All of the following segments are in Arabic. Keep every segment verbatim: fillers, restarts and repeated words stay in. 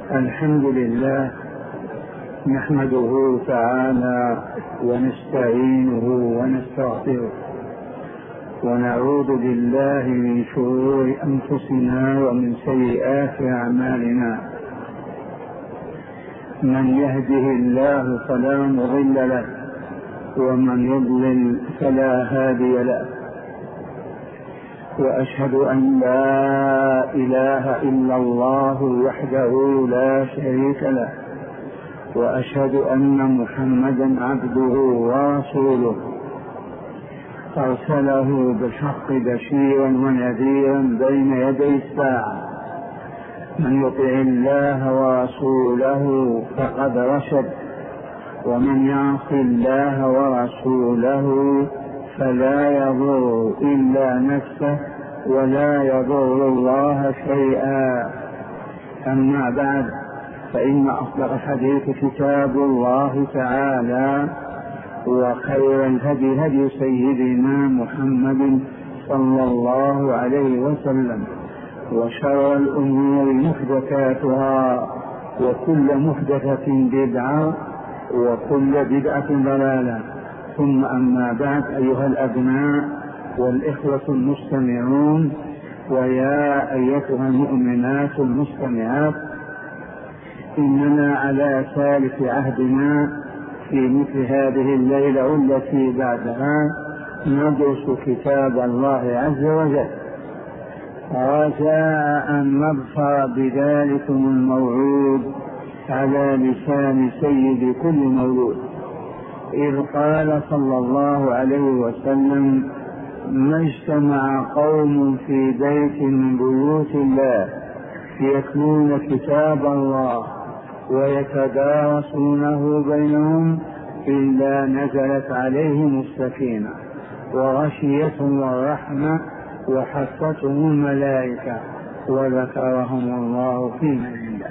الحمد لله نحمده تعالى ونستعينه ونستغفره ونعوذ بالله من شرور أنفسنا ومن سيئات أعمالنا. من يهده الله فلا مضل له ومن يضلل فلا هادي له، وأشهد أن لا إله إلا الله وحده لا شريك له، وأشهد أن محمدا عبده ورسوله أرسله بالحق بشيرا ونذيرا بين يدي الساعة. من يطع الله ورسوله فقد رشد، ومن يعص الله ورسوله فلا يضر إلا نفسه ولا يضر الله شيئا. أما بعد، فإن أصدق الحديث كتاب الله تعالى، وخير الهدي هدي سيدنا محمد صلى الله عليه وسلم، وشر الأمور محدثاتها، وكل محدثة بدعة، وكل بدعة ضلالة. ثم أما بعد، أيها الأبناء والإخوة المستمعون، ويا أيتها المؤمنات المستمعات، إننا على ثالث عهدنا في مثل هذه الليلة التي بعدها ندرس كتاب الله عز وجل، رجاء أن نظفر بذلكم الموعود على لسان سيد كل مولود، إذ قال صلى الله عليه وسلم: ما اجتمع قوم في بيت من بيوت الله يتلون كتاب الله ويتدارسونه بينهم إلا نزلت عليهم السكينة وغشيتهم الرحمة وحفتهم الملائكة وذكرهم الله في من عنده.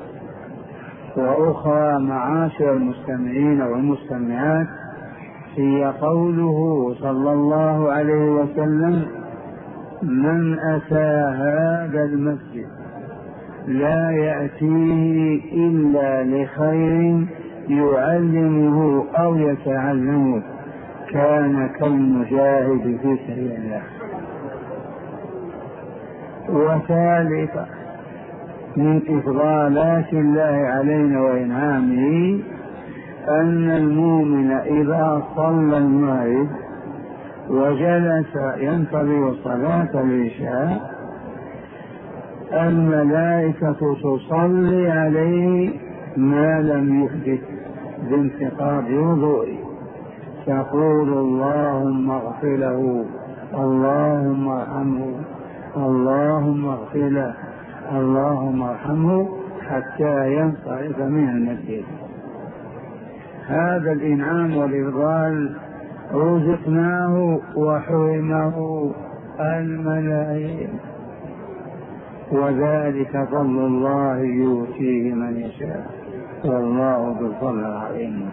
وأخرى معاشر المستمعين والمستمعات، هي قوله صلى الله عليه وسلم: من أتى هذا المسجد لا يأتيه إلا لخير يعلمه أو يتعلمه كان كالمجاهد في سبيل الله. وثالثا من إفضالات الله علينا وإنعامه أن المؤمن إذا صلى المغرب وجلس ينتظر صلاة العشاء، الملائكة تصلي عليه ما لم يحدث بانتقاض وضوئه، تقول: اللهم اغفر له، اللهم ارحمه، اللهم اغفر له، اللهم ارحمه، حتى ينصرف من المسجد. هذا الإنعام والإفضال رزقناه وحرمه الملايين، وذلك فضل الله يؤتيه من يشاء، والله ذو الفضل العظيم.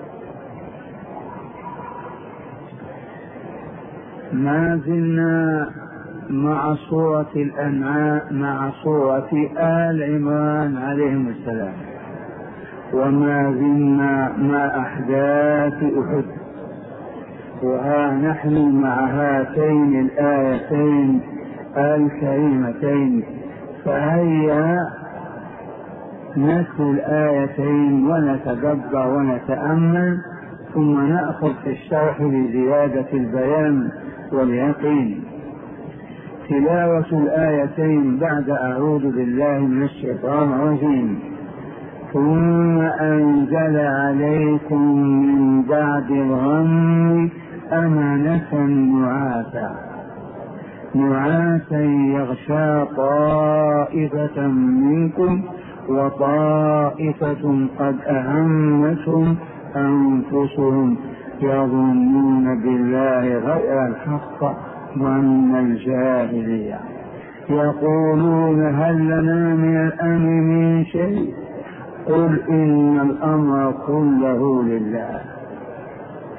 ما زلنا مع سورة الأنعام، مع سورة آل عمران عليهم السلام، وما زلنا مع أحداث أحد، وها نحن مع هاتين الآيتين الكريمتين. فهيا نتلو الآيتين ونتدبر ونتأمل، ثم نأخذ في الشرح لزيادة البيان واليقين. تلاوة الآيتين بعد أعوذ بالله من الشيطان الرجيم: ثم أنزل عليكم من بعد الغم أمنة نعاسا نعاسا يغشى طائفة منكم وطائفة قد أهمتهم أنفسهم يظنون بالله غير الحق ظن الجاهلية، يقولون هل لنا من الأمر من شيء، قل إن الأمر كله لله،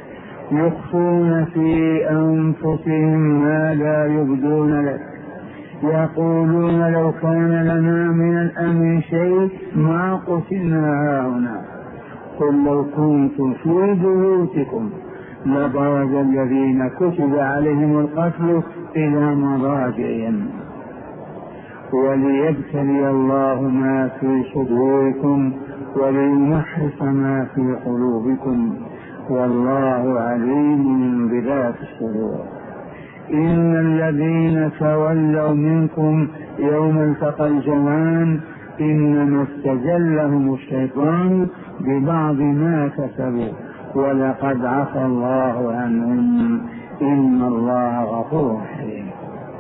يخفون في أنفسهم ما لا يبدون لك، يقولون لو كان لنا من الأمر شيء ما قتلنا هاهنا. قل لو كنتم في بيوتكم لبرز الذين كتب عليهم القتل إلى مضاجعهم وليبتلي الله ما في صدوركم وليمحص ما في قلوبكم والله عليم بذات الصدور. إن الذين تولوا منكم يوم التقى الجمعان إنما استزلهم الشيطان ببعض ما كسبوا ولقد عفى الله عنهم إن الله غفور حليم.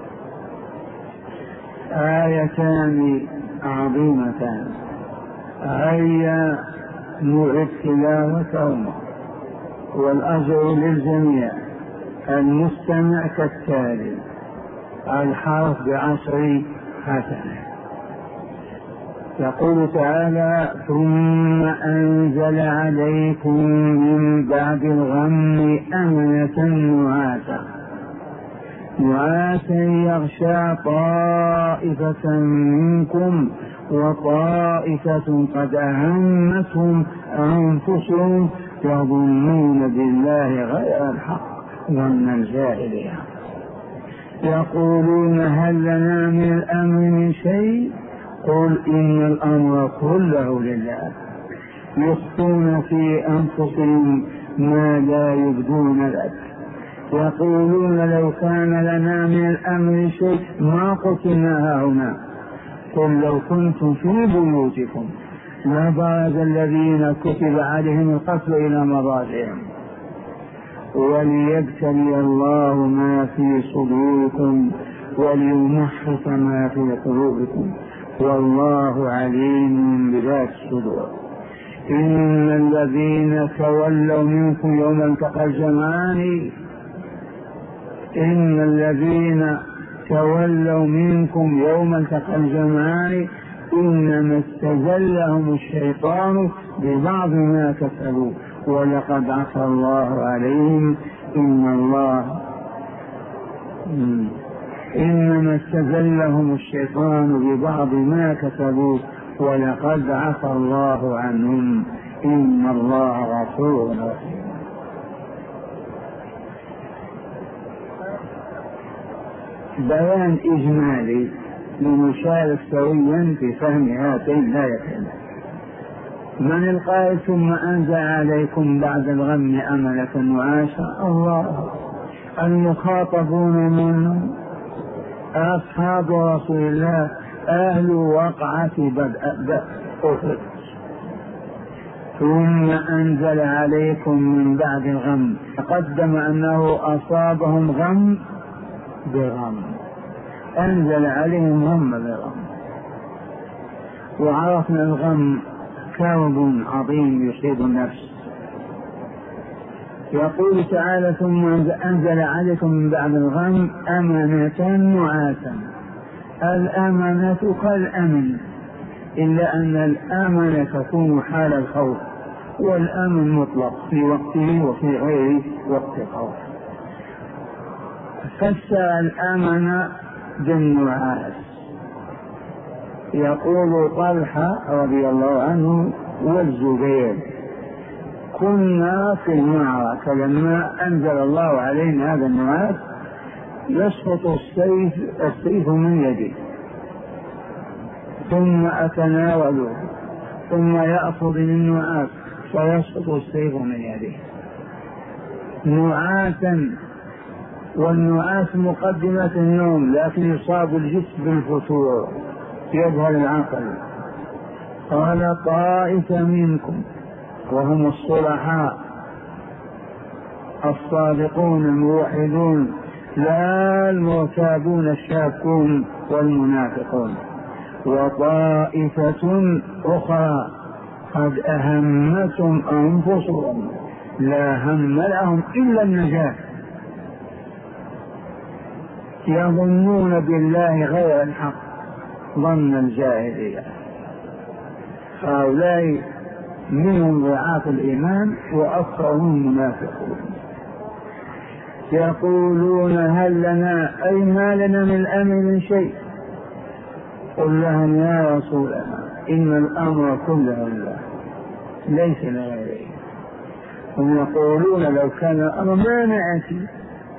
آيتان عظيمتان هيا نعد تلاوتهما والأجر للجميع. المستمع كالتالي: الحرف بعشر حسنة. يقول تعالى: ثم أنزل عليكم من بعد الغم أمنة نعاسا نعاسا يغشى طائفة منكم وطائفة قد أهمتهم أنفسهم يظنون بالله غير الحق ظن الجاهلية. يقولون هل لنا من الأمر من شيء؟ قل إن الأمر كله لله. يخفون في أنفسهم ما لا يبدون لك. يقولون لو كان لنا من الأمر شيء ما قتلنا هاهنا. قل لو كنتم في بيوتكم لبرز الذين كتب عليهم القتل إلى مضاجعهم وليبتلي الله ما في صدوركم وليمحص ما في قلوبكم والله عليم بذات الصدور. إن الذين تولوا منكم يوم التقى الجمعان إن الذين تولوا منكم يوم التقى الجمعان إنما استزلهم الشيطان ببعض ما كسبوا ولقد عفى الله عليهم إن الله إنما استزلهم الشيطان ببعض ما كسبوا ولقد عفى الله عنهم إن الله غفور رحيم. بيان إجمالي لنشارك سويا في فهم هاتين الآيتين. من القائل ثم أنزل عليكم بعد الغم أمنة نعاسا؟ الله. المخاطبون منهم أصحاب رسول الله أهل وقعة بدء أحد. ثم أنزل عليكم من بعد الغم، تقدم أنه أصابهم غم بغم، أنزل عليهم غم بغم. وعرفنا الغم كرب عظيم يصيب النفس. يقول تعالى: ثم أنزل عليكم من بعد الغم أمنة نعاسا. الأمنة كالأمن، إلا أن الأمن تكون حال الخوف، والأمن مطلق في وقته وفي غير وقت الخوف. فسر الأمن بالنعاس. يقول طلحة رضي الله عنه والزبير: كنا في المعركة لما أنزل الله علينا هذا النعاس يسقط السيف السيف من يدي ثم أتناوله ثم يأخذ من النعاس فيسقط السيف من يده نعاسا. والنعاس مقدمة النوم، لكن يصاب الجسم بالفتور يذهل العقل. قال: طائفة منكم، وهم الصلحاء الصادقون الموحدون، لا المرتابون الشاكون والمنافقون، وطائفة أخرى قد أهمتهم أنفسهم لا هم لهم إلا النجاة، يظنون بالله غير الحق ظن الجاهلية. هؤلاء منهم ضعاف الإيمان وأكثرهم منافقون. يقولون هل لنا أي ما لنا من الأمر من شيء، قل لهم يا رسول الله إن الأمر كله لله ليس لغيره. هم يقولون لو كان الأمر ما نأتي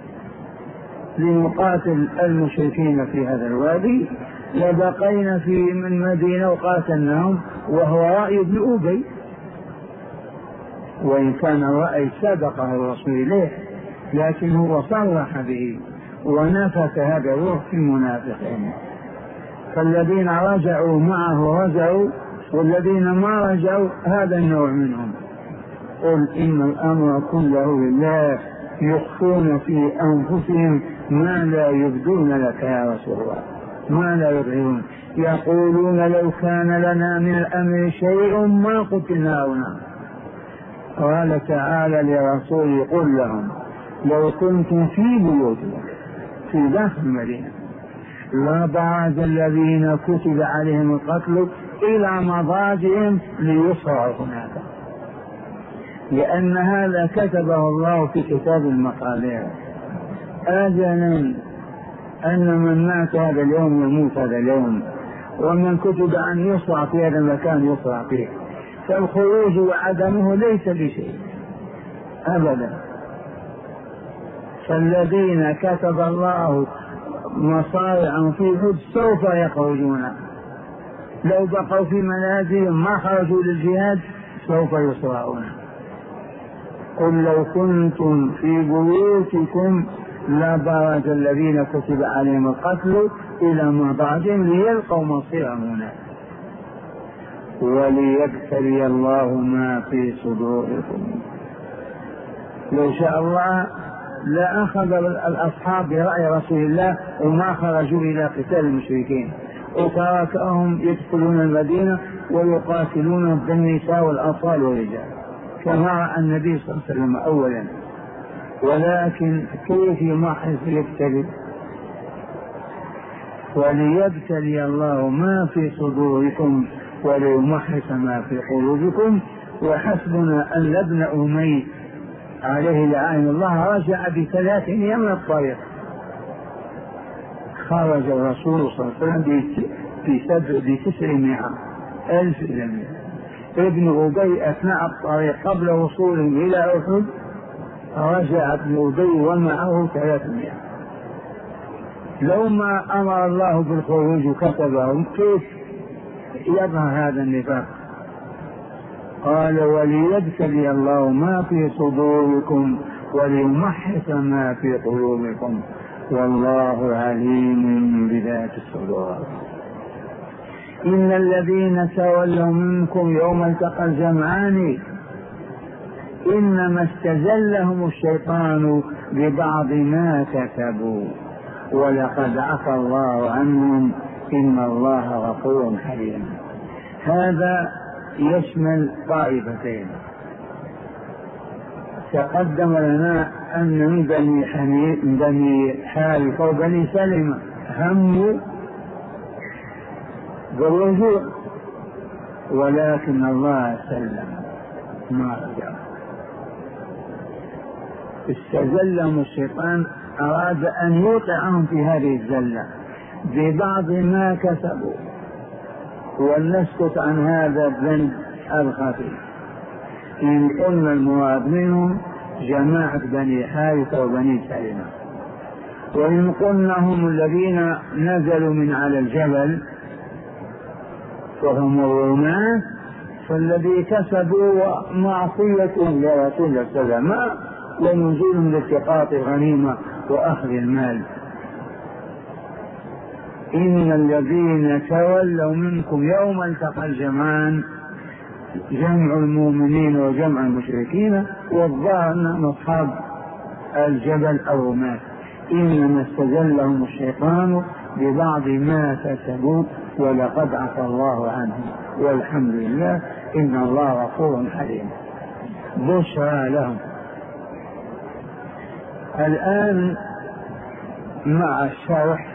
لنقاتل المشركين في هذا الوادي لبقينا في من مدينة وقاتلناهم، وهو رأي ابن أبي، وإن كان الرأي سبقه الرسول إليه لكن هو صرح به ونفت هذا الروح في المنافقين. فالذين رجعوا معه رجعوا، والذين ما رجعوا هذا النوع منهم. قل إن الأمر كله لله يخفون في أنفسهم ما لا يبدون لك يا رسول الله، ما لا يظهرون. يقولون لو كان لنا من الأمر شيء ما قتلنا هنا. قال تعالى لرسوله قل لهم لو كنتم في بيوتكم في داخل المدينة لبعث الذين كتب عليهم القتل إلى مضاجعهم ليصرعوا هناك، لأن هذا كتبه الله في كتاب المقادير أجلا أن من مات هذا اليوم يموت هذا اليوم، ومن كتب أن يصرع في هذا المكان يصرع فيه. فالخروج وعدمه ليس بشيء أبدا. فالذين كتب الله مصارعا في الحج سوف يخرجون، لو بقوا في منازلهم ما خرجوا للجهاد سوف يصرعون. قل لو كنتم في بيوتكم لبرز الذين كتب عليهم القتل إلى مضاجعهم ليلقوا مصيرهم هناك وليبتلي الله ما في صدوركم. لو شاء الله لأخذ الأصحاب برأي رسول الله وما خرجوا إلى قتال المشركين، وتركهم يدخلون المدينة ويقاتلون بالنساء والأطفال والرجال كما رأى النبي صلى الله عليه وسلم أولا. ولكن كيف يمحص يبتلي؟ وليبتلي الله ما في صدوركم وليمحص ما في قلوبكم. وحسبنا أن ابن أمي عليه لعين الله رجع بثلاثين من الطريق. خرج الرسول صلى الله عليه وسلم بتسعمائة ألف جميع. ابن أبي أثناء الطريق قبل وصولهم إلى أحد رجع ابن أبي ومعه ثلاثمائة. لو ما أمر الله بالخروج كتبهم كيف يظهر هذا النفاق؟ قال وليبتلي الله ما في صدوركم وليمحص ما في قلوبكم والله عليم بذات الصدور. إن الذين تولوا منكم يوم التقى الجمعان إنما استزلهم الشيطان ببعض ما كسبوا ولقد عفى الله عنهم إن الله غفور حليم. هذا يشمل طائفتين. تقدم لنا أن من بني حنيف بني حارثة وبني سلمة هموا بالرجوع ولكن الله سلم ما رجع. استزلهم الشيطان، أراد أن يوقعهم في هذه الزلة ببعض ما كسبوا ولنسكت عن هذا الذنب الخفي. إن قلنا المراد منهم جماعة بني حارثة وبني سلمة، وإن قلنا هم الذين نزلوا من على الجبل وهم الرومان فالذي كسبوا معصية لرسول السلام ونزولهم لالتقاط الغنيمة وأخذ المال. إن الذين تولوا منكم يوم التقى الجمعان جمع المؤمنين وجمع المشركين والظاهر أنهم أصحاب الجبل أو مات. إنما استزلهم الشيطان ببعض ما كسبوا ولقد عفى الله عنهم والحمد لله إن الله غفور حليم. بشرى لهم. الآن مع الشرح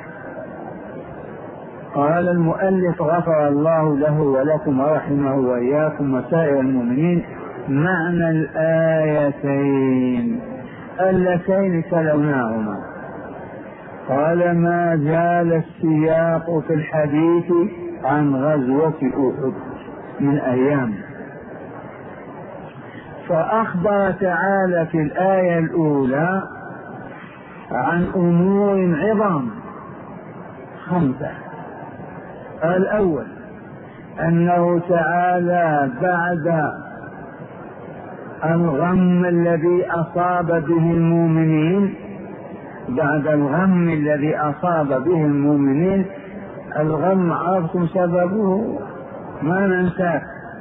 قال المؤلف غفر الله له ولكم ورحمه وإياكم وسائر المؤمنين معنى الآيتين اللتين تلوناهما. قال ما زال السياق في الحديث عن غزوة أحد من أيام، فأخبر تعالى في الآية الأولى عن أمور عظام خمسة. الأول أنه تعالى بعد الغم الذي أصاب به المؤمنين بعد الغم الذي أصاب به المؤمنين الغم عرفتم سببه ما ننساه.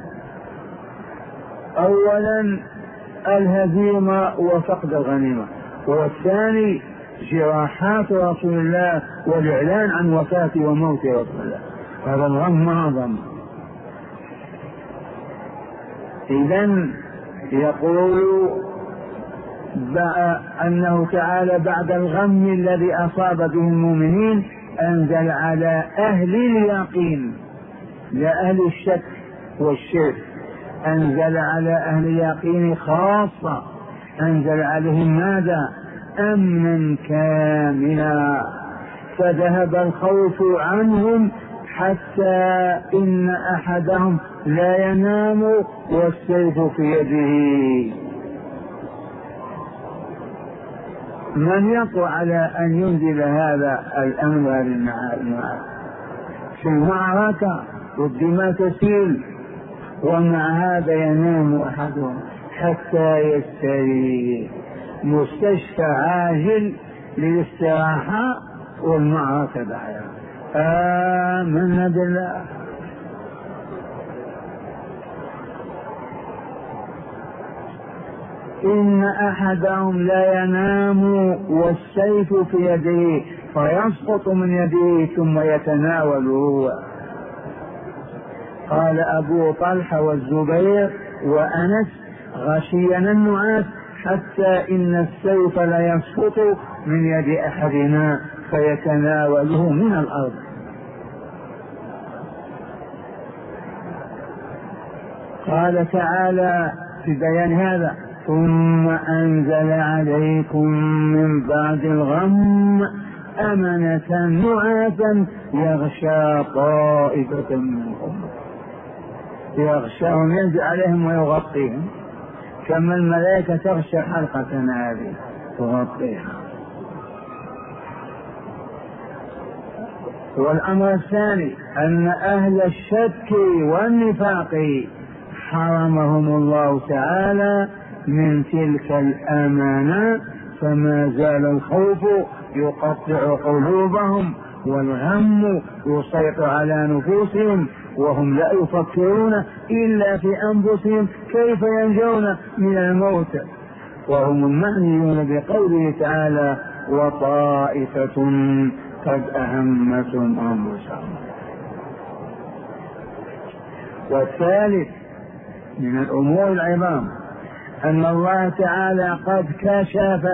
أولا الهزيمة وفقد الغنيمة، والثاني جراحات رسول الله والإعلان عن وفاة وموت رسول الله، هذا الغم أعظم. إذن يقول أنه تعالى بعد الغم الذي أصاب به المؤمنين أنزل على أهل اليقين لا أهل الشك والشرك، أنزل على أهل اليقين خاصة، أنزل عليهم ماذا؟ أمنا كاملا، فذهب الخوف عنهم حتى إن أحدهم لا ينام والسيف في يده. من يقوى على أن ينزل هذا الأمر هذه في المعركة والدماء تسيل، ومع هذا ينام أحدهم حتى يستريح، مستشفى عاجل للاستراحة والمعركة بعدها. آمنا بالله. إن أحدهم لا ينام والسيف في يده فيسقط من يده ثم يتناوله. قال أبو طلحة والزبير وأنس غشينا النعاس حتى إن السيف لا يسقط من يد أحدنا فيتناوله من الأرض. قال تعالى في بيان هذا ثم أنزل عليكم من بعد الغم أمنة نعاسا يغشى طائفة منكم، يغشاهم ينزل عليهم ويغطيهم كما الملائكة تغشى حلقة هذه تغطيها. والأمر الثاني أن أهل الشك والنفاق حرمهم الله تعالى من تلك الأمانة، فما زال الخوف يقطع قلوبهم والغم يسيطر على نفوسهم، وهم لا يفكرون إلا في أنفسهم كيف ينجون من الموت، وهم المعنيون بقوله تعالى وطائفة قد أهمتهم أنفسهم. والثالث من الأمور العظام أن الله تعالى قد كشف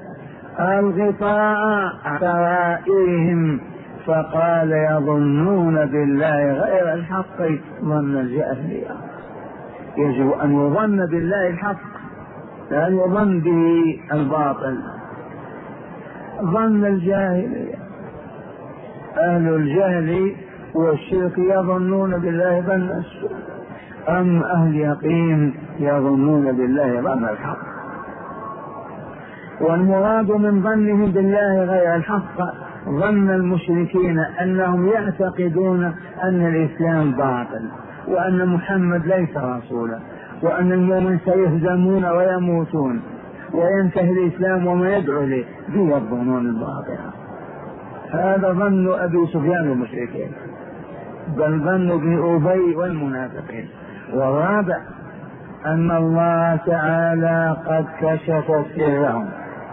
الغطاء عن سرائرهم فقال يظنون بالله غير الحق ظن الجاهلية. يجب أن يظن بالله الحق لا يظن به الباطل. ظن الجاهلية أهل الجهل والشرك يظنون بالله ظن السوء، أم أهل يقين يظنون بالله ظن الحق. والمراد من ظنهم بالله غير الحق ظن المشركين أنهم يعتقدون أن الإسلام باطل وأن محمد ليس رسولا وأن المؤمن سيهزمون ويموتون وينتهي الإسلام وما يدعو إليه، هي الظنون الباطلة. هذا ظن أبي سفيان والمشركين، بل ظن ابن أبي والمنافقين. والرابع أن الله تعالى قد كشف سرهم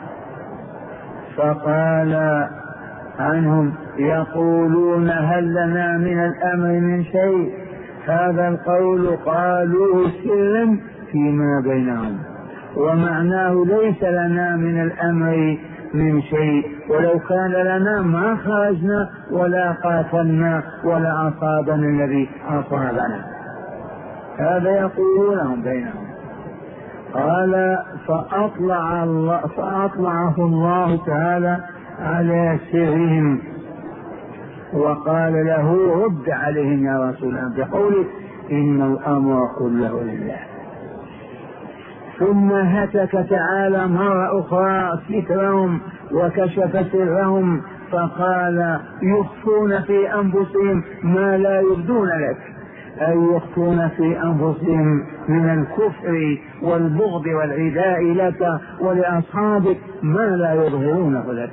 فقال عنهم يقولون هل لنا من الأمر من شيء. هذا القول قالوه سرا فيما بينهم، ومعناه ليس لنا من الأمر من شيء، ولو كان لنا ما خرجنا ولا قاتلنا ولا أصابنا الذي أصابنا. هذا يقولونهم بينهم. قال فأطلع الله فأطلعه الله تعالى على سرهم، وقال له رد عليهم يا رسول الله بقوله إن الأمر كله لله. ثم هتك تعالى مرة أخرى سترهم وكشف سرهم فقال يخفون في أنفسهم ما لا يبدون لك، أي يخفون في أنفسهم من الكفر والبغض والعداء لك ولأصحابك ما لا يظهرونه لك.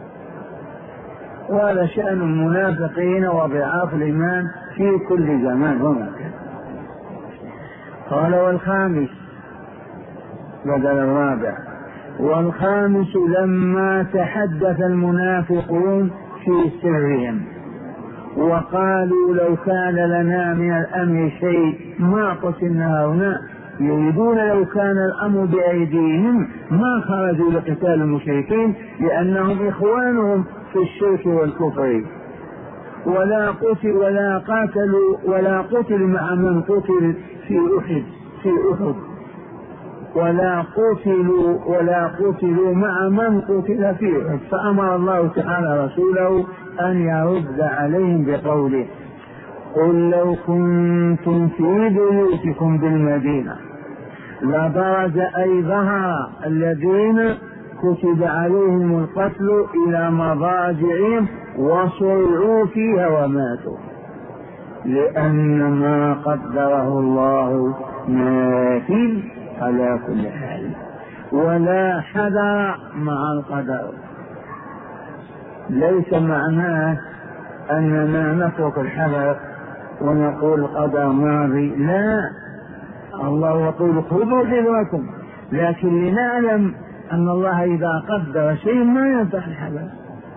وهذا شأن المنافقين وضعاف الإيمان في كل زمان ومكان. قال والخامس بدل الرابع، والخامس لما تحدث المنافقون في سرهم وقالوا لو كان لنا من الأمر شيء ما قتلنا هنا، يريدون لو كان الأمر بأيديهم ما خرجوا لقتال المشركين لأنهم إخوانهم في الشرك والكفر، ولا قتل ولا قاتلوا ولا قتل مع من قتل في أحد في أحد ولا قتلوا ولا قتلوا مع من قتل في أحد. فأمر الله تعالى رسوله أن يرد عليهم بقوله قل لو كنتم في بيوتكم بالمدينة لبرز أي ظهر الذين كتب عليهم القتل إلى مضاجعهم وصرعوا فيها وماتوا، لأن ما قدره الله نافذ على كل حال، ولا حذر مع القدر. ليس معناه أننا نترك الحذر ونقول القدر ماضي، لا، الله يقول خذوا حذركم، لكن لنعلم أن الله إذا قدر شيء ما ينفع الحذر.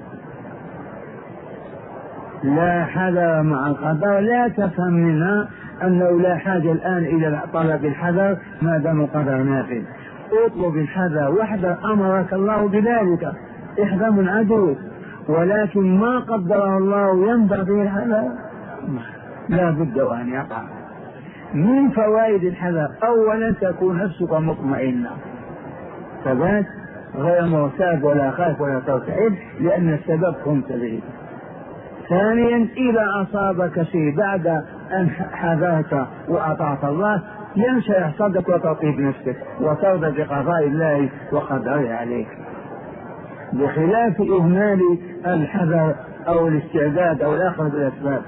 لا حذر مع القدر، لا تفهم منها أنه لا حاجة الآن إلى طلب الحذر ما دام القدر نافذ. اطلب الحذر واحذر، أمرك الله بذلك، احذر من عدوك، ولكن ما قدره الله ينبغي الحذر لا بد أن يقع. من فوائد الحذر أولا تكون نفسك مطمئنة ثبات غير مرتاب ولا خاف ولا ترتعب لأن السبب كنت به. ثانيا إذا أصابك شيء بعد أن حذرت وأطعت الله ينشأ يحصدك وتطيب نفسك وترضى بقضاء الله وقدره عليك، بخلاف إهمال الحذر أو الاستعداد أو الأخذ بالأسباب.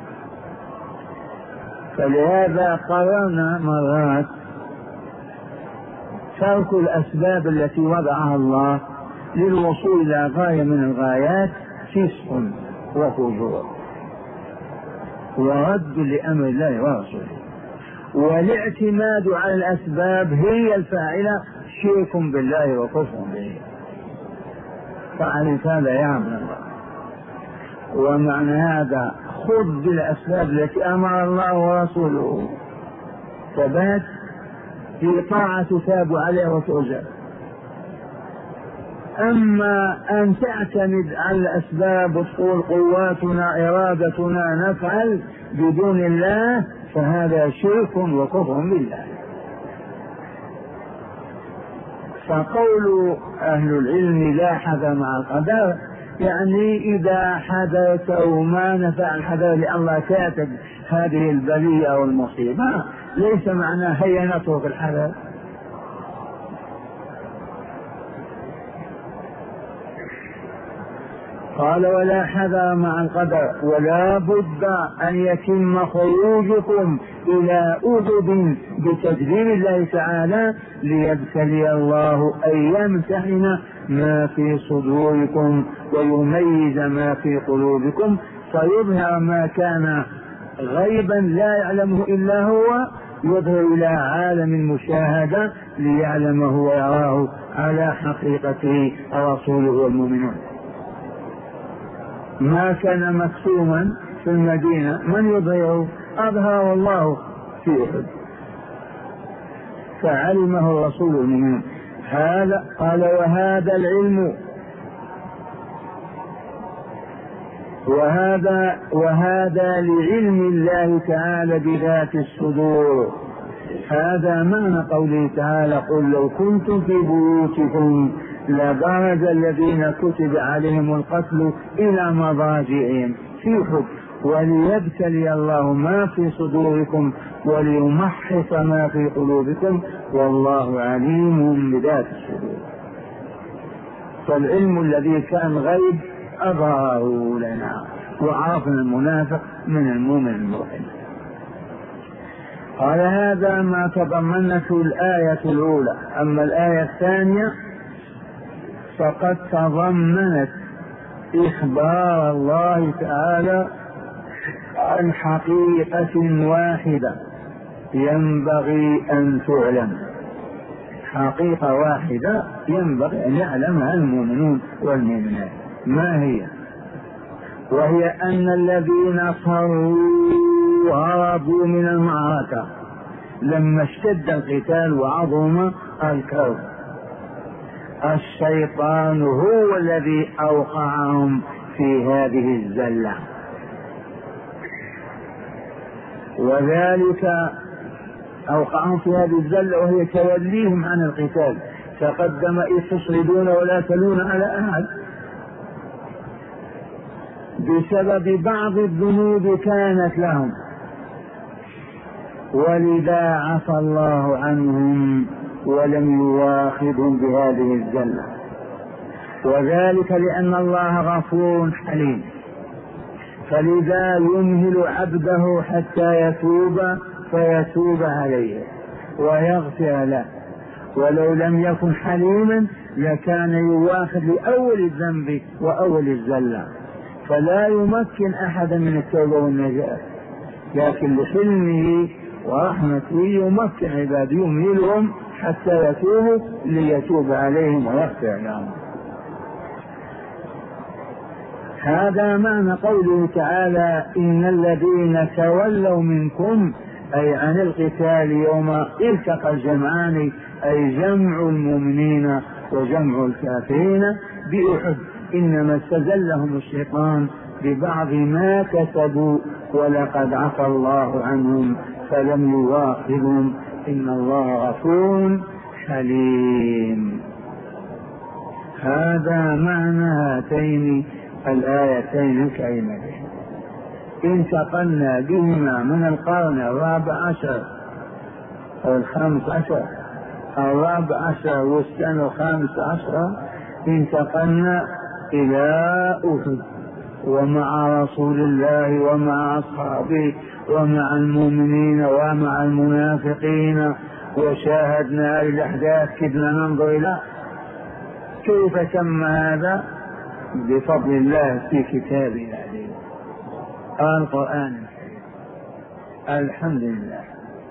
فلهذا قررنا مرات ترك الأسباب التي وضعها الله للوصول إلى غاية من الغايات فسق وفجور ورد لأمر الله ورسوله، والاعتماد على الأسباب هي الفاعلة شرك بالله وكفر به. فعليك هذا يا عبد الله. ومعنى هذا خذ بالأسباب التي أمر الله ورسوله ثبات في طاعة تثاب عليها وتؤجر. أما أن تعتمد على الأسباب وتقول قواتنا إرادتنا نفعل بدون الله فهذا شرك وكفر بالله. فقول أهل العلم لا حذر مع القدر يعني إذا حدث أو ما نفع الحذر لأن الله كاتب هذه البلية أو المصيبة ليس معناه هيا نترك الحذر. قال ولا حذر مع القدر ولا بد أن يتم خروجكم إلى أذب بتدبير الله تعالى ليبتلي الله أن يمتحن ما في صدوركم ويميز ما في قلوبكم فيظهر ما كان غيبا لا يعلمه إلا هو يظهر إلى عالم المشاهدة ليعلمه ويراه على حقيقته رسوله والمؤمنون. ما كان مكتوما في المدينة من يظهره؟ أظهر الله في أحد فعلمه الرسول والمؤمنون. هذا قال وهذا العلم وهذا وهذا لعلم الله تعالى بذات الصدور. هذا معنى قوله تعالى قل لو كنتم في بيوتكم لبرز الذين كتب عليهم القتل إلى مضاجعهم في حب وليبتلي الله ما في صدوركم وليمحص ما في قلوبكم والله عليم بذات الصدور. فالعلم الذي كان غيب أظهره لنا وعرفنا المنافق من المؤمن المؤمن. قال هذا ما تضمنته الآية الأولى. أما الآية الثانية فقد تضمنت إخبار الله تعالى عن حقيقة واحدة ينبغي أن تعلم، حقيقة واحدة ينبغي أن يعلمها المؤمنون والمؤمنات. ما هي؟ وهي أن الذين صروا وهربوا من المعركة لما اشتد القتال وعظم الكرب الشيطان هو الذي أوقعهم في هذه الزلة، وذلك أوقعهم في هذه الزلة وهي توليهم عن القتال. تقدم إذ تصعدون ولا تلون على أحد بسبب بعض الذنوب كانت لهم، ولذا عفى الله عنهم ولم يواخذهم بهذه الزلة، وذلك لأن الله غفور حليم، فلذا يمهل عبده حتى يتوب فيتوب عليه ويغفر له، ولو لم يكن حليما لكان يواخذ لأول الذنب وأول الزلة، فلا يمكن أحدا من التوبة والنجاة، لكن لحلمه ورحمته يمكن عباده يمهلهم حتى يتوبوا ليتوب عليهم ويغفر لهم. هذا معنى قوله تعالى إن الذين تولوا منكم أي عن القتال يوم التقى الجمعان أي جمع المؤمنين وجمع الكافرين بأحد إنما استزلهم الشيطان ببعض ما كسبوا ولقد عفى الله عنهم فلم يواخذهم إن الله غفور حليم. هذا معنى هاتين الآيتين الكريمتين. انتقلنا بهما من القرن الرابع عشر أو الخامس عشر الرابع عشر والسنة الخامس عشر، انتقلنا إلى أحد ومع رسول الله ومع أصحابه ومع المؤمنين ومع المنافقين، وشاهدنا الأحداث كدنا ننظر إلى كيف تم هذا بفضل الله في كتابه العزيز القرآن الكريم. الحمد لله.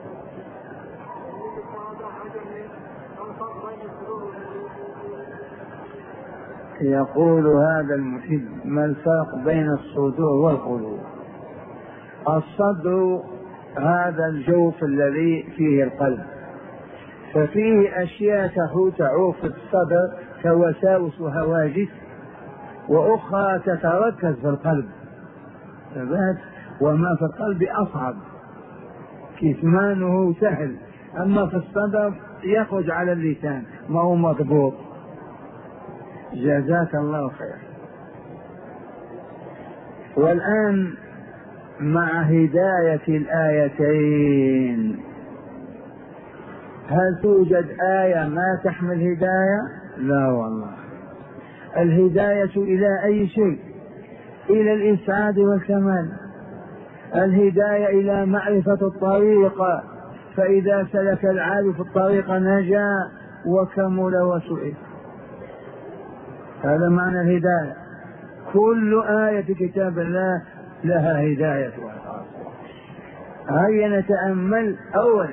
يقول هذا المحب ما الفرق بين الصدور والقلوب؟ الصدر هذا الجوف الذي فيه القلب، ففيه أشياء تعوف في الصدر كوساوس وهواجس، وأخرى تتركز في القلب ثبات، وما في القلب أصعب كتمانه سهل، أما في الصدر يخرج على اللسان ما هو مضبوط. جزاك الله خير. والآن مع هداية الآيتين، هل توجد آية ما تحمل هداية؟ لا والله. الهداية إلى أي شيء؟ إلى الإسعاد والكمال، الهداية إلى معرفة الطريق، فإذا سلك العارف الطريق نجا وكمل وسعد. هذا معنى الهداية. كل آية في كتاب الله لها هداية خاصة. هيا نتأمل أولا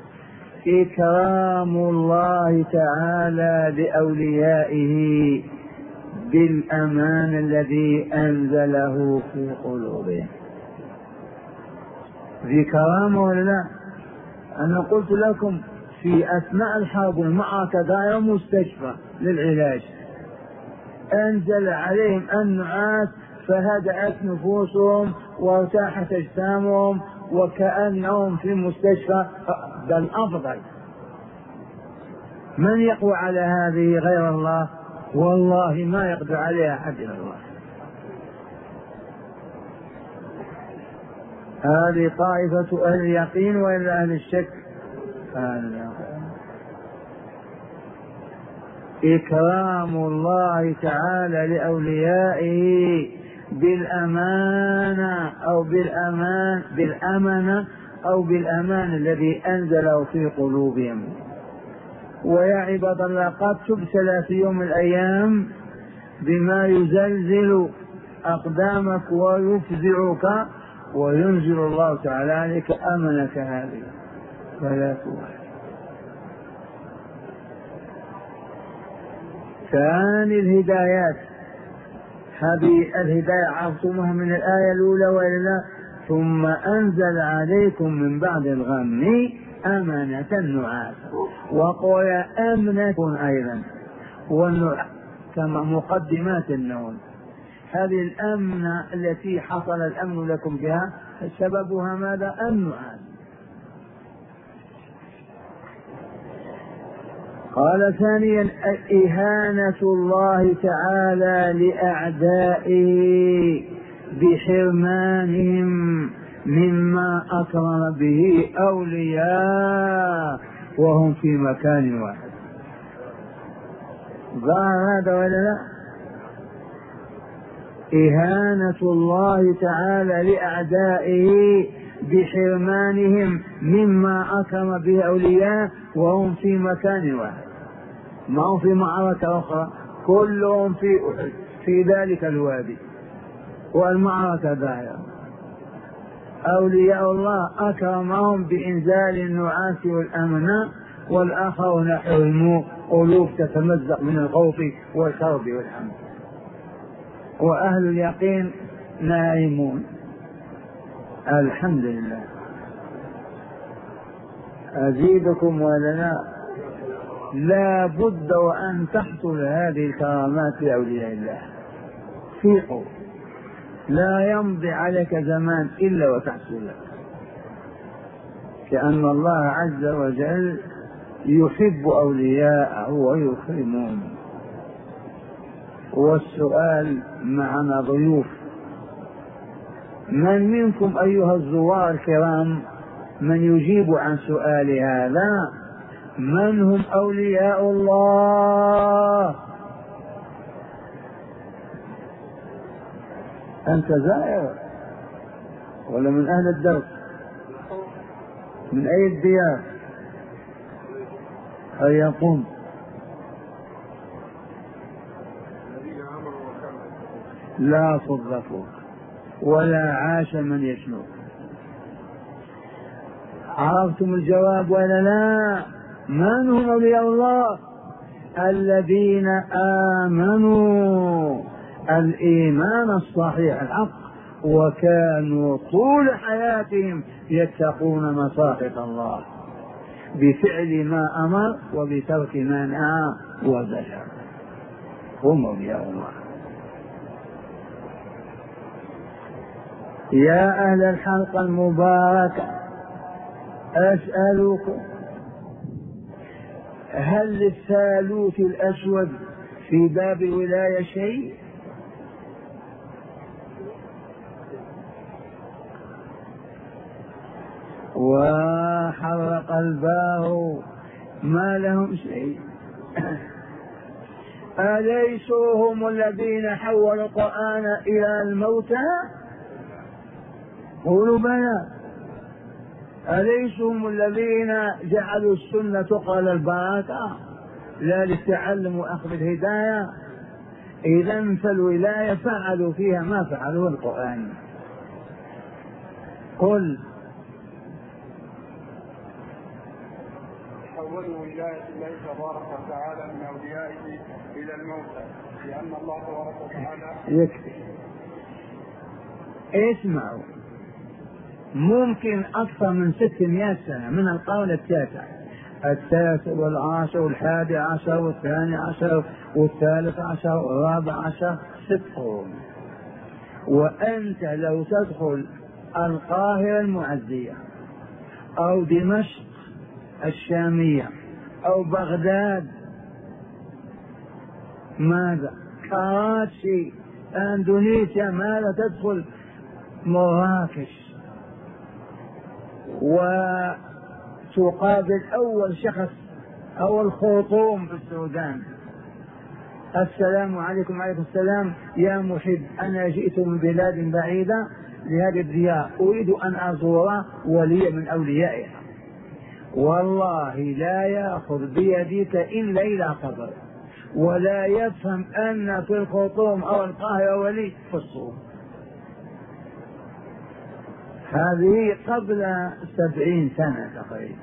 إكرام الله تعالى لأوليائه بالأمان الذي أنزله في قلوبهم. ذي كرامة ولا لا؟ أنا قلت لكم في أثناء الحرب المعركة دار مستشفى للعلاج، أنزل عليهم النعاس فهدأت نفوسهم وارتاحت أجسامهم وكأنهم في المستشفى، بل أفضل. من يقوى على هذه غير الله؟ والله ما يقدر عليها أحد إلا الله. هذه طائفة أهل اليقين وإلا أهل الشك؟ إكرام الله تعالى لأوليائه بالأمانة أو بالأمان بالأمانة أو بالأمان الذي أنزله في قلوبهم. ويا عباد الله قد تبتلى في يوم من الأيام بما يزلزل أقدامك ويفزعك وينزل الله تعالى عليك أمنك هذه فلا توحد. ثاني الهدايات، هذه الهداية عرفتموها من الآية الأولى وإلا؟ ثم أنزل عليكم من بعد الغم أمنة النعاس، وقال أمنة أيضا والنعاس كما مقدمات النوم. هذه الأمنة التي حصل الأمن لكم بها سببها ماذا؟ النعاس. قال ثانيا إهانة الله تعالى لأعدائه بحرمانهم مما أكرم به أولياء وهم في مكان واحد. ظهر هذا ولا لا؟ إهانة الله تعالى لأعدائه بحرمانهم مما أكرم به أولياء وهم في مكان واحد، ما هم في معركة أخرى، كلهم في في ذلك الوادي والمعركة دائرة. أولياء الله أكرمهم بإنزال النعاس والأمن، والآخرون حرموا قلوب تتمزق من الخوف والكرب والهم. وأهل اليقين نائمون. الحمد لله. أزيدكم ولا لا؟ لا بد وأن تحصل هذه الكرامات لأولياء الله. فيقوا، لا يمضي عليك زمان إلا وتحصل لك، كأن الله عز وجل يحب أولياءه ويكرمهم. والسؤال معنا ضيوف، من منكم أيها الزوار الكرام من يجيب عن سؤال هذا؟ من هم أولياء الله؟ أنت زائر ولا من أهل الدرس؟ من أي الديار؟ هيا قم. لا صدفوا ولا عاش من يشنو. عرفتم الجواب ولا لا؟ من هم أولياء الله؟ الذين آمنوا الإيمان الصحيح الحق وكانوا طول حياتهم يتقون مساخط الله بفعل ما أمر وبترك ما نهى وزجر. هم أولياء الله. يا أهل الحلقة المباركة، أسألكم، هل للثالوث الأسود في باب الولاية شيء؟ وحرق الباه ما لهم شيء؟ أليسوا هم الذين حولوا القرآن إلى الموتى؟ قولوا بلى. أليسوا هم الذين جعلوا السنة تقال البركة لا للتعلم وأخذ الهداية؟ إذا فالولاية فعلوا فيها ما فعلوا القرآن. قل حولوا ولاية الله تبارك وتعالى من أوليائه إلى الموتى، لأن الله تبارك وتعالى يكفي. اسمعوا، ممكن أكثر من ستمائة سنة من القرن التاسع التاسع والعاشر والحادي عشر والثاني عشر والثالث عشر والرابع عشر، ست قرون. وأنت لو تدخل القاهرة المعزية أو دمشق الشامية أو بغداد ماذا؟ كراتشي، اندونيسيا، ماذا تدخل مراكش وتقابل اول شخص اول خرطوم في السودان، السلام عليكم. وعليكم السلام يا محب، انا جئت من بلاد بعيدة لهذه الديار، اريد ان ازور ولي من اوليائها، والله لا ياخذ بيدك الا الى قبر، ولا يفهم ان في الخرطوم او القاهرة ولي في الصوم. هذه قبل سبعين سنة تقريبا.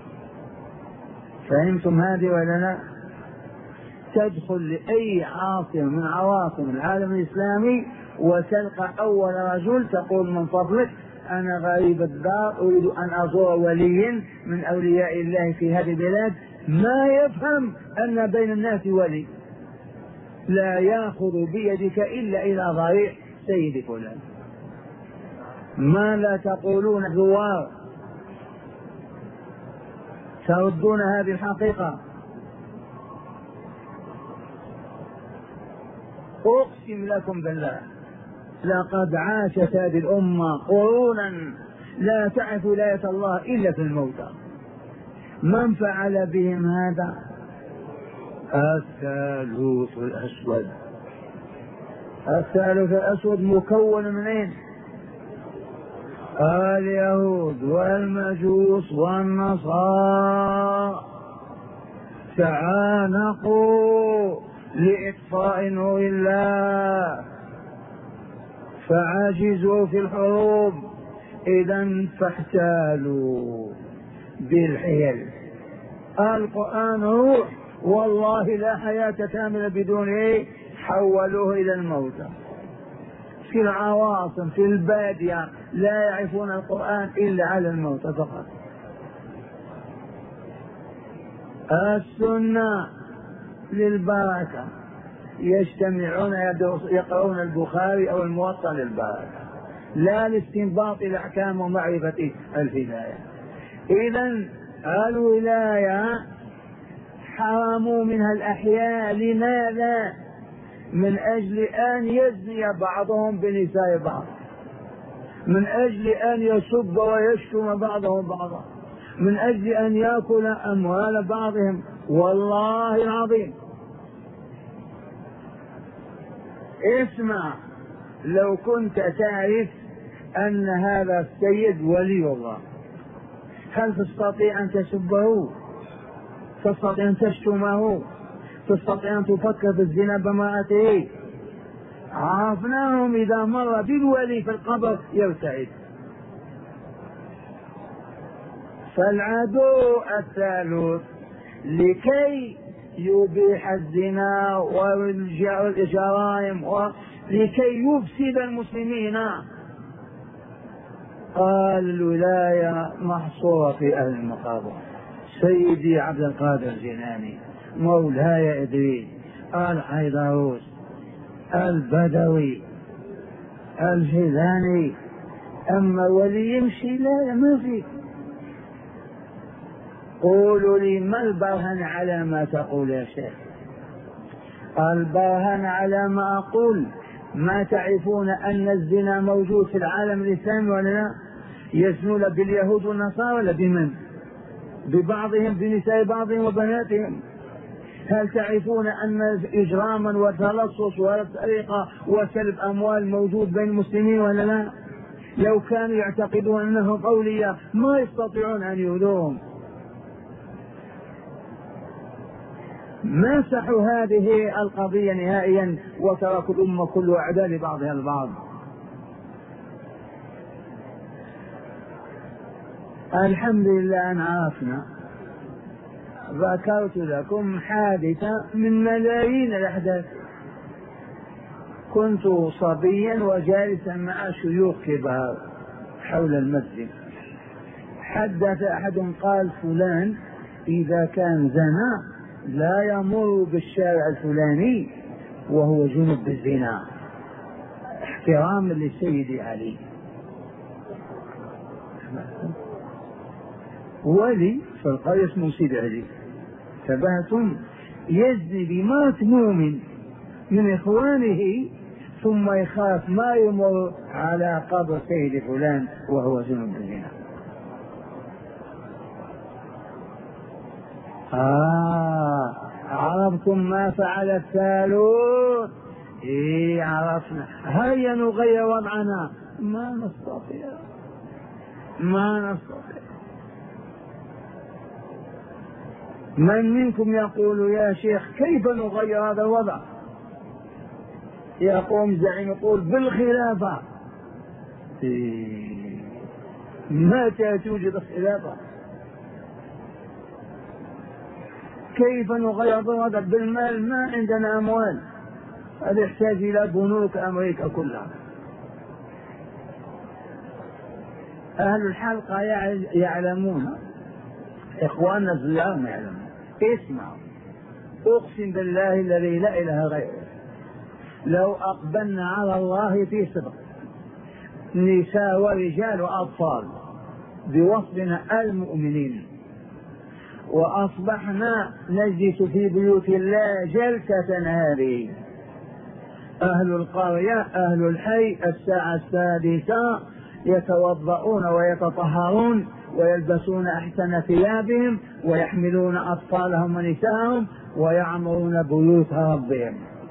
فهمتم هذه ولا لا؟ تدخل لأي عاصمة من عواصم العالم الإسلامي وتلقى أول رجل تقول من فضلك أنا غريب الدار أريد أن أزور ولي من أولياء الله في هذه البلاد، ما يفهم أن بين الناس ولي، لا يأخذ بيدك إلا إلى ضريح سيد فلان. ما لا تقولون زوار؟ تردون هذه الحقيقة؟ أقسم لكم بالله لقد عاشت هذه الأمة قرونا لا تعرف ولاية الله إلا في الموتى. من فعل بهم هذا؟ الثالوث الأسود. الثالوث الأسود مكون من ايه؟ اليهود والمجوس والنصارى تعانقوا لإطفاء نور الله فعجزوا في الحروب، إذا فاحتالوا بالحيل. القرآن روح، والله لا حياة كاملة بدونه، حولوه إلى الموتى. في العواصم في البادية لا يعرفون القرآن إلا على الموتى فقط. السنة للبركة، يجتمعون يقرؤون البخاري أو الموطأ للبركة، لا لاستنباط الأحكام ومعرفة الهداية. إذن الولاية حرموا منها الأحياء. لماذا؟ من أجل أن يزني بعضهم بنساء بعض، من أجل أن يسب ويشتم بعضهم بعضا، من أجل أن يأكل أموال بعضهم. والله العظيم اسمع، لو كنت تعرف أن هذا السيد ولي الله، هل تستطيع أن تسبه؟ تستطيع أن تشتمه؟ تستطيع أن تفكر بالزنا بامرأته؟ عرفناهم إذا مر بالولي في القبر يرتعد. فالعدو الثالث لكي يبيح الزنا والجرائم ولكي يفسد المسلمين قال الولاية محصورة في أهل المقابر. سيدي عبد القادر الجيلاني، مولاي إدريس، الحيدروس، البدوي، الجيلاني، أما ولي يمشي لا ما في. قولوا لي ما البرهن على ما تقول يا شيخ؟ البرهن على ما أقول ما تعرفون أن الزنا موجود في العالم الإسلامي ولا لا؟ يزنون باليهود والنصارى ولا بمن؟ ببعضهم بنساء بعضهم وبناتهم. هل تعرفون أن إجراما وتلصص وسرقة وسلب أموال موجود بين المسلمين ولا لا؟ لو كانوا يعتقدون أنهم أولياء ما يستطيعون أن يؤذوهم. مسحوا هذه القضية نهائيا وتركوا الأمة كلها أعداء لبعضها البعض. الحمد لله أن عرفنا. ذكرت لكم حادثة من ملايين الأحداث. كنت صبيا وجالسا مع شيوخ كبار حول المسجد، حدث أحد قال فلان إذا كان زنا لا يمر بالشارع الفلاني وهو جنب بالزنا، احتراما لسيدي علي. ولي في القرية اسمه سيدي علي، تبعتم يزني بمات مؤمن من إخوانه، ثم يخاف ما يمر على قبر سيد فلان وهو ذنب الزنا. آه عرفتم ما فعل الثالوث؟ إيه عرفنا. هيا نغير وضعنا. ما نستطيع ما نستطيع. من منكم يقول يا شيخ كيف نغير هذا الوضع؟ يقوم زعيم يقول بالخلافة. إيه. متى توجد الخلافة؟ كيف نغير الوضع؟ بالمال. ما عندنا أموال، هذا يحتاج إلى بنوك أمريكا كلها. أهل الحلقة يعلمون، إخواننا الزيارة يعلمون. اسمعوا، أقسم بالله الذي لا إله غيره، لو أقبلنا على الله في صدق، نساء ورجال وأطفال بوصفنا المؤمنين، وأصبحنا نجلس في بيوت الله جلسة هذه، أهل القرية أهل الحي الساعة السادسة يتوضؤون ويتطهرون ويلبسون أحسن ثيابهم ويحملون أطفالهم ونساءهم ويعمرون بيوت ربهم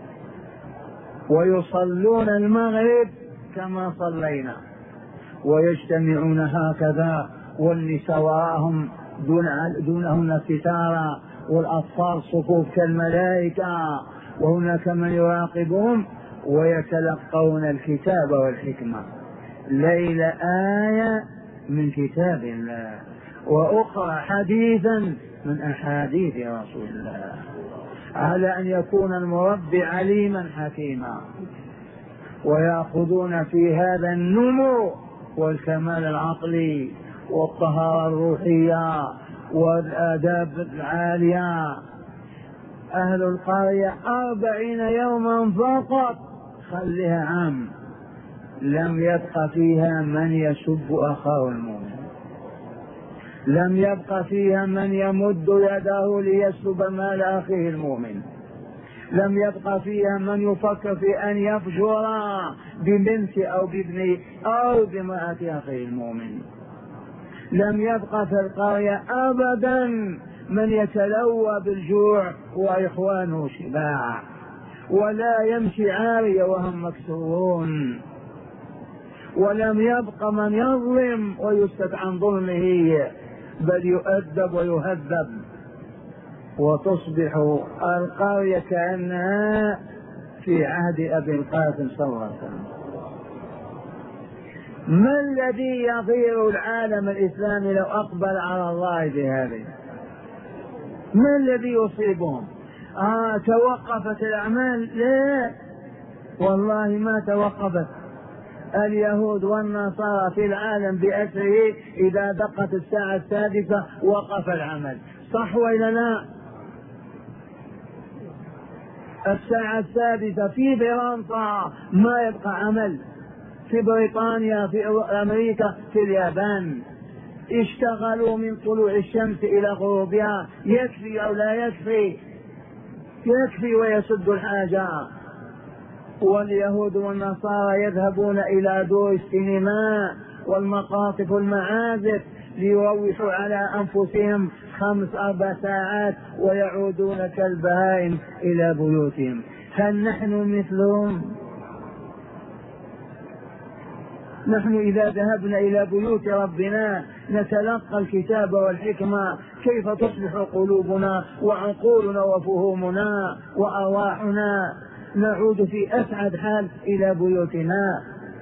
ويصلون المغرب كما صلينا ويجتمعون هكذا، والنساء وراءهم دون دونهن ستارا، والأطفال صفوف كالملائكة، وهناك من يراقبهم ويتلقون الكتاب والحكمة. ليلة آية من كتاب الله، وأخرى حديثا من أحاديث رسول الله، على أن يكون المربي عليما حكيما، ويأخذون في هذا النمو والكمال العقلي والطهارة الروحية والآداب العالية. أهل القرية أربعين يوما فقط، خليها عام، لم يبق فيها من يسب أخاه المؤمن، لم يبق فيها من يمد يده ليسلب مال أخيه المؤمن، لم يبق فيها من يفكر في أن يفجر ببنت أو بابن أو بامرأة أخيه المؤمن، لم يبق في القرية أبدا من يتلوى بالجوع وإخوانه شباع، ولا يمشي عارية وهم مكسورون، ولم يبق من يظلم ويسكت عن ظلمه، بل يؤدب ويهذب، وتصبح القرية كأنها في عهد أبي القاسم صلى الله عليه وسلم. ما الذي يغير العالم الإسلامي لو أقبل على الله بهذه؟ ما الذي يصيبهم؟ آه توقفت الأعمال؟ لا والله ما توقفت. اليهود والنصارى في العالم بأسره إذا دقت الساعة السادسة وقف العمل، صح ولا لا؟ الساعة السادسة في فرنسا ما يبقى عمل، في بريطانيا، في أمريكا، في اليابان، اشتغلوا من طلوع الشمس إلى غروبها. يكفي أو لا يكفي؟ يكفي ويسد الحاجة. واليهود والنصارى يذهبون إلى دور السينما والمقاطف والمعازف ليروحوا على أنفسهم خمس أربع ساعات ويعودون كالبهائم إلى بيوتهم. هل نحن مثلهم؟ نحن إذا ذهبنا إلى بيوت ربنا نتلقى الكتاب والحكمة، كيف تصبح قلوبنا وعقولنا وفهومنا وأرواحنا؟ نعود في أسعد حال إلى بيوتنا.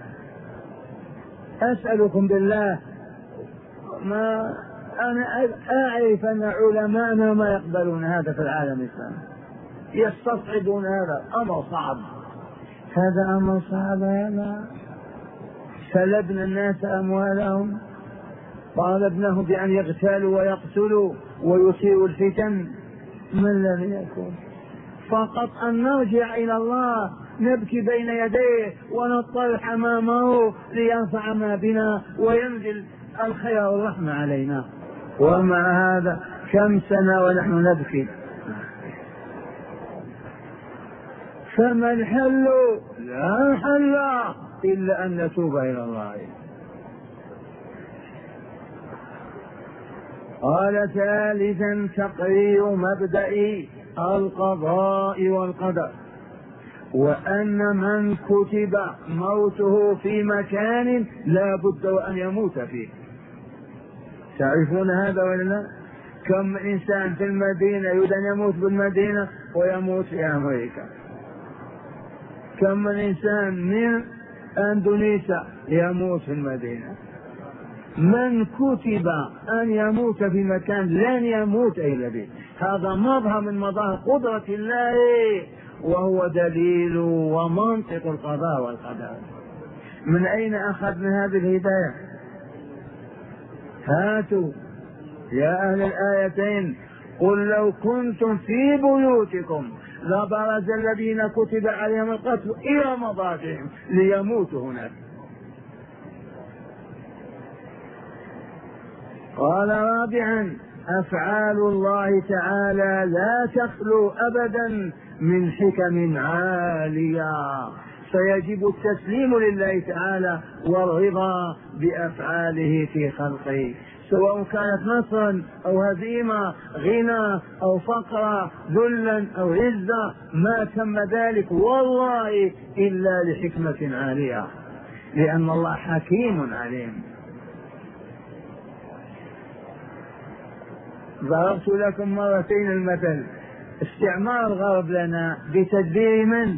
أسألكم بالله، ما أنا أعرف أن علماءنا ما يقبلون هذا في العالم الإسلامي، يستصعبون هذا، أمر صعب، هذا أمر صعب. هذا سلبنا الناس أموالهم، طالبناهم بأن يغتالوا ويقتلوا ويثيروا الفتن. ما الذي يكون؟ فقط أن نرجع إلى الله، نبكي بين يديه ونطرح أمامه لينفع ما بنا وينزل الخير والرحمة علينا. ومع هذا كم سنة ونحن نبكي. فما الحل؟ لا حل إلا أن نتوب إلى الله. قال ثالثا تقرير مبدأ القضاء والقدر، وأن من كتب موته في مكان لا بد وأن يموت فيه. تعرفون هذا ولا لا؟ كم إنسان في المدينة يريد أن يموت بالمدينة ويموت في أمريكا، كم من إنسان من أندونيسيا يموت في المدينة. من كتب أن يموت في مكان لن يموت إلا به. هذا مظهر من مظاهر قدرة الله، وهو دليل ومنطق القضاء والقدر. من أين أخذنا هذه الهداية؟ هاتوا يا أهل الآيتين، قل لو كنتم في بيوتكم لبرز الذين كتب عليهم القتل إلى مضاجعهم ليموتوا هناك. قال رابعا أفعال الله تعالى لا تخلو أبدا من حكم عالية، فيجب التسليم لله تعالى والرضا بأفعاله في خلقه، سواء كانت نصرا أو هزيمة، غنى أو فقرا، ذلا أو عزة، ما تم ذلك والله إلا لحكمة عالية، لأن الله حكيم عليم. ضربت لكم مرتين المثل، استعمار الغرب لنا بتدبير من؟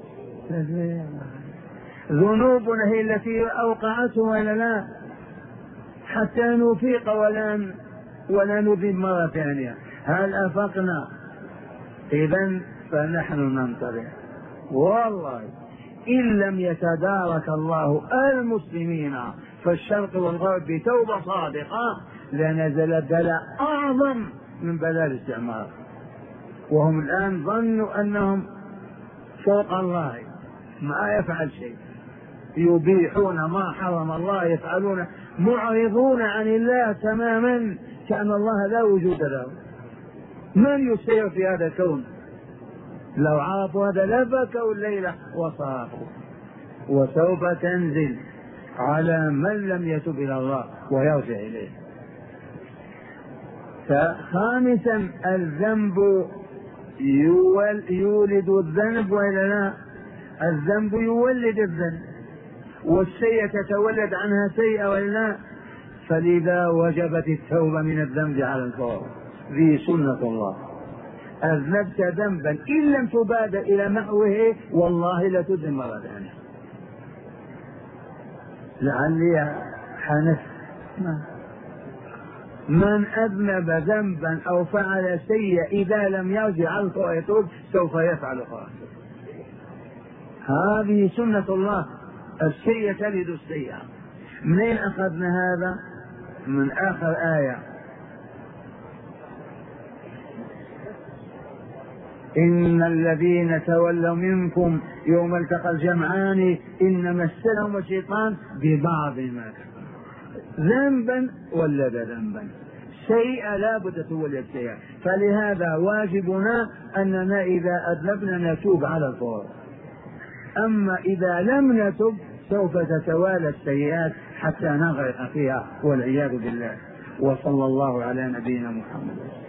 ذنوبنا هي التي أوقعته ولا لا؟ حتى نفيق ولا ولا نذنب مرة ثانية. هل أفقنا؟ إذن فنحن ننتظر والله إن لم يتدارك الله المسلمين فالشرق والغرب بتوبة صادقة لنزل بلاء أعظم من بلاء الاستعمار، وهم الآن ظنوا أنهم فوق الله ما يفعل شيء، يبيحون ما حرم الله، يفعلون، معرضون عن الله تماما كأن الله لا وجود له. من يسير في هذا الكون؟ لو عرفوا هذا لبكوا الليلة وصرخوا. وسوف تنزل على من لم يتب إلى الله ويرجع إليه. خامسا الذنب يولد الذنب وإلا لا؟ الذنب يولد الذنب، والسيئة تتولد عنها سيئة وإلا لا؟ فلذا وجبت التوبة من الذنب على الفور، ذي سنة الله. أذنبت ذنبا إن لم تبادر إلى محوه والله لتذنب مرة ثانية. لعلي حنث من أذنب ذنبا أو فعل سيئا إذا لم يرجع ويتوب سوف يفعل خاسر. هذه سنة الله، السيئة تلد السيئة. منين أخذنا هذا؟ من آخر آية، إن الذين تولوا منكم يوم التقى الجمعان إنما استلهم الشيطان ببعض ما ذنبا ولد ذنبا، شيء لا بد تولد شيئا. فلهذا واجبنا أننا إذا أذنبنا نتوب على الفور، أما إذا لم نتب سوف تتوالى السيئات حتى نغرق فيها والعياذ بالله. وصلى الله على نبينا محمد.